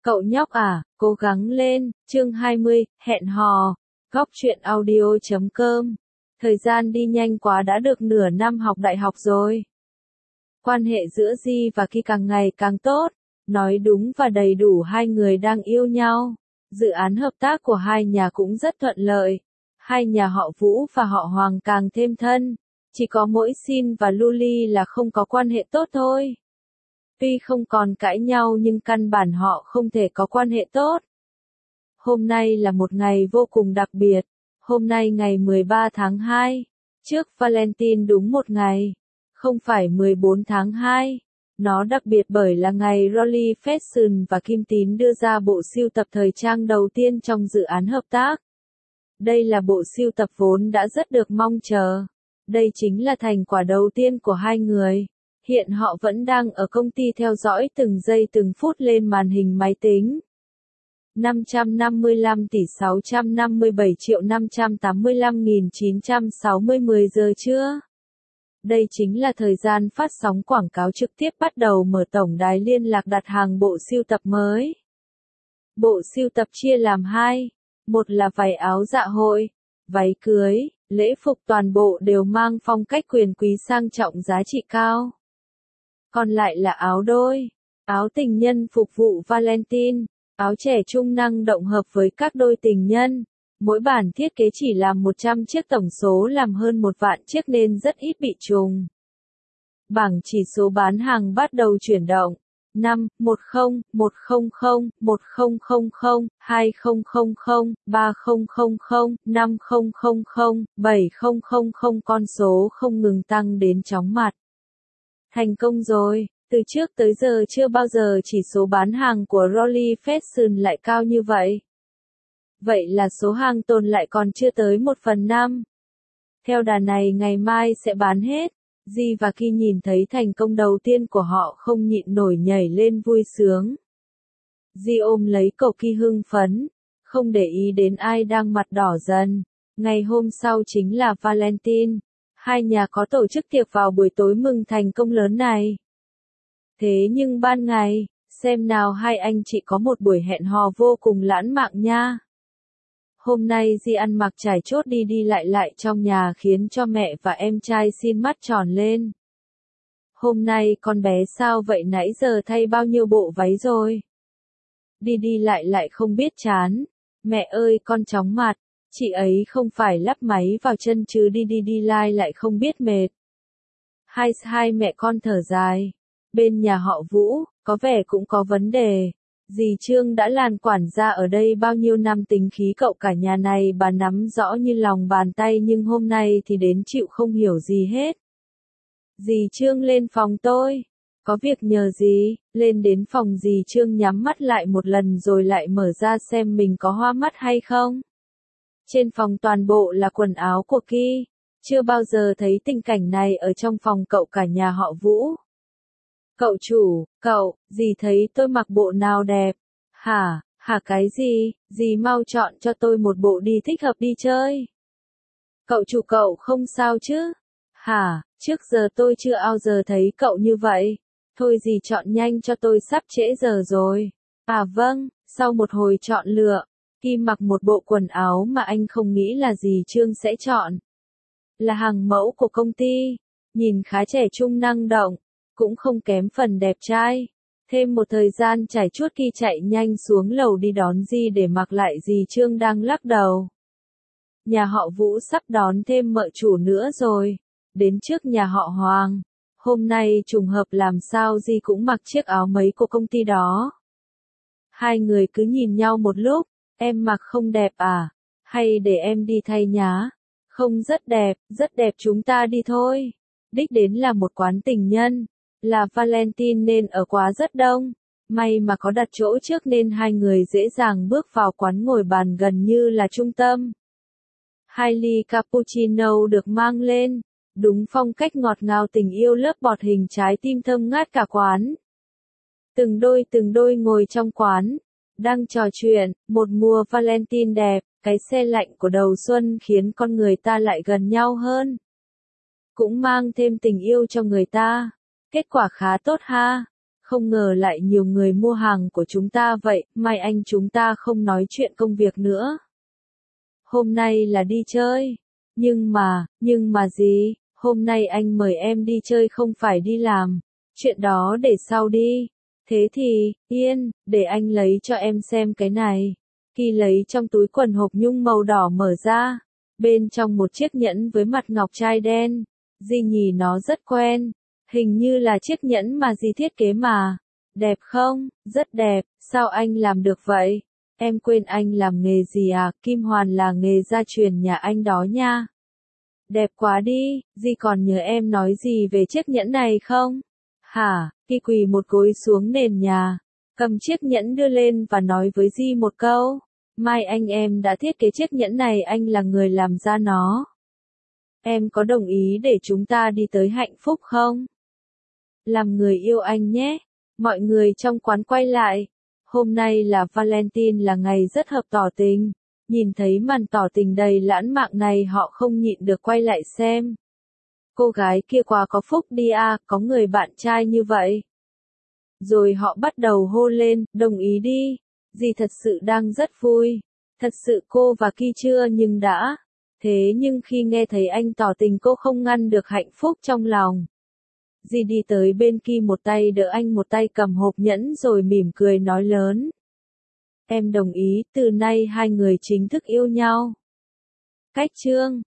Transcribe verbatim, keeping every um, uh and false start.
Cậu nhóc à, cố gắng lên, chương hai mươi, hẹn hò, góc truyện audio chấm com. Thời gian đi nhanh quá, đã được nửa năm học đại học rồi. Quan hệ giữa Ji và Ki càng ngày càng tốt, nói đúng và đầy đủ hai người đang yêu nhau. Dự án hợp tác của hai nhà cũng rất thuận lợi. Hai nhà họ Vũ và họ Hoàng càng thêm thân. Chỉ có mỗi Shin và Luli là không có quan hệ tốt thôi. Tuy không còn cãi nhau nhưng căn bản họ không thể có quan hệ tốt. Hôm nay là một ngày vô cùng đặc biệt. Hôm nay ngày mười ba tháng hai. Trước Valentine đúng một ngày. Không phải mười bốn tháng hai. Nó đặc biệt bởi là ngày Rolly Fashion và Kim Tín đưa ra bộ sưu tập thời trang đầu tiên trong dự án hợp tác. Đây là bộ sưu tập vốn đã rất được mong chờ. Đây chính là thành quả đầu tiên của hai người. Hiện họ vẫn đang ở công ty theo dõi từng giây từng phút lên màn hình máy tính. năm trăm năm mươi lăm tỷ sáu trăm năm mươi bảy triệu năm trăm tám mươi lăm nghìn chín trăm sáu mươi mười giờ trưa. Đây chính là thời gian phát sóng quảng cáo trực tiếp bắt đầu mở tổng đài liên lạc đặt hàng bộ sưu tập mới. Bộ sưu tập chia làm hai. Một là váy áo dạ hội, váy cưới, lễ phục, toàn bộ đều mang phong cách quyền quý sang trọng giá trị cao. Còn lại là áo đôi, áo tình nhân phục vụ Valentine, áo trẻ trung năng động hợp với các đôi tình nhân. Mỗi bản thiết kế chỉ làm một trăm chiếc, tổng số làm hơn một vạn chiếc nên rất ít bị trùng. Bảng chỉ số bán hàng bắt đầu chuyển động. năm, một không, một không không, một không không không, hai không không không, ba không không không, năm không không không, bảy không không không, con số không ngừng tăng đến chóng mặt. Thành công rồi, từ trước tới giờ chưa bao giờ chỉ số bán hàng của Rolly Fashion lại cao như vậy. Vậy là số hàng tồn lại còn chưa tới một phần năm. Theo đà này ngày mai sẽ bán hết. Ji và Ki nhìn thấy thành công đầu tiên của họ không nhịn nổi nhảy lên vui sướng. Ji ôm lấy cậu Ki hưng phấn, không để ý đến ai đang mặt đỏ dần. Ngày hôm sau chính là Valentine. Hai nhà có tổ chức tiệc vào buổi tối mừng thành công lớn này. Thế nhưng ban ngày, xem nào hai anh chị có một buổi hẹn hò vô cùng lãng mạn nha. Hôm nay Ji ăn mặc trải chốt đi đi lại lại trong nhà khiến cho mẹ và em trai Shin mắt tròn lên. Hôm nay con bé sao vậy, nãy giờ thay bao nhiêu bộ váy rồi? Đi đi lại lại không biết chán. Mẹ ơi con chóng mặt, chị ấy không phải lắp máy vào chân chứ đi đi đi lại lại không biết mệt. Hai hai mẹ con thở dài. Bên nhà họ Vũ, có vẻ cũng có vấn đề. Dì Trương đã làm quản gia ở đây bao nhiêu năm, tính khí cậu cả nhà này bà nắm rõ như lòng bàn tay, nhưng hôm nay thì đến chịu không hiểu gì hết. Dì Trương lên phòng tôi. Có việc nhờ gì? Lên đến phòng dì Trương nhắm mắt lại một lần rồi lại mở ra xem mình có hoa mắt hay không. Trên phòng toàn bộ là quần áo của Ki. Chưa bao giờ thấy tình cảnh này ở trong phòng cậu cả nhà họ Vũ. Cậu chủ, cậu, dì thấy tôi mặc bộ nào đẹp? Hả, hả cái gì? Dì mau chọn cho tôi một bộ đi thích hợp đi chơi. Cậu chủ cậu không sao chứ? Hả, trước giờ tôi chưa bao giờ thấy cậu như vậy. Thôi dì chọn nhanh cho tôi, sắp trễ giờ rồi. À vâng, sau một hồi chọn lựa, Ki mặc một bộ quần áo mà anh không nghĩ là dì Trương sẽ chọn. Là hàng mẫu của công ty, nhìn khá trẻ trung năng động. Cũng không kém phần đẹp trai. Thêm một thời gian trải chuốt, Ki chạy nhanh xuống lầu đi đón Ji để mặc lại dì Trương đang lắc đầu. Nhà họ Vũ sắp đón thêm mợ chủ nữa rồi. Đến trước nhà họ Hoàng. Hôm nay trùng hợp làm sao Ji cũng mặc chiếc áo mấy của công ty đó. Hai người cứ nhìn nhau một lúc. Em mặc không đẹp à? Hay để em đi thay nhá? Không, rất đẹp, rất đẹp, chúng ta đi thôi. Đích đến là một quán tình nhân. Là Valentine nên ở quá rất đông. May mà có đặt chỗ trước nên hai người dễ dàng bước vào quán, ngồi bàn gần như là trung tâm. Hai ly cappuccino được mang lên. Đúng phong cách ngọt ngào tình yêu, lớp bọt hình trái tim thơm ngát cả quán. Từng đôi từng đôi ngồi trong quán. Đang trò chuyện, một mùa Valentine đẹp, cái se lạnh của đầu xuân khiến con người ta lại gần nhau hơn. Cũng mang thêm tình yêu cho người ta. Kết quả khá tốt ha. không ngờ lại nhiều người mua hàng của chúng ta vậy, mai anh chúng ta không nói chuyện công việc nữa. Hôm nay là đi chơi. Nhưng mà, nhưng mà gì, hôm nay anh mời em đi chơi không phải đi làm. Chuyện đó để sau đi. Thế thì, yên, để anh lấy cho em xem cái này. Kỳ lấy trong túi quần hộp nhung màu đỏ mở ra. Bên trong một chiếc nhẫn với mặt ngọc trai đen. Di nhìn nó rất quen. Hình như là chiếc nhẫn mà Di thiết kế mà. Đẹp không? Rất đẹp. Sao anh làm được vậy? Em quên anh làm nghề gì à? Kim hoàn là nghề gia truyền nhà anh đó nha. Đẹp quá đi. Di còn nhớ em nói gì về chiếc nhẫn này không? Hả? Kỳ quỳ một gối xuống nền nhà. Cầm chiếc nhẫn đưa lên và nói với Di một câu. Mai anh em đã thiết kế chiếc nhẫn này, anh là người làm ra nó. Em có đồng ý để chúng ta đi tới hạnh phúc không? Làm người yêu anh nhé. Mọi người trong quán quay lại. Hôm nay là Valentine, là ngày rất hợp tỏ tình. Nhìn thấy màn tỏ tình đầy lãng mạn này họ không nhịn được quay lại xem. Cô gái kia quá có phúc đi à, có người bạn trai như vậy. Rồi họ bắt đầu hô lên, đồng ý đi. Dì thật sự đang rất vui. Thật sự cô và Ki chưa nhưng đã. Thế nhưng khi nghe thấy anh tỏ tình cô không ngăn được hạnh phúc trong lòng. Dì đi tới bên Ki, một tay đỡ anh, một tay cầm hộp nhẫn rồi mỉm cười nói lớn. Em đồng ý, từ nay hai người chính thức yêu nhau. Cách chương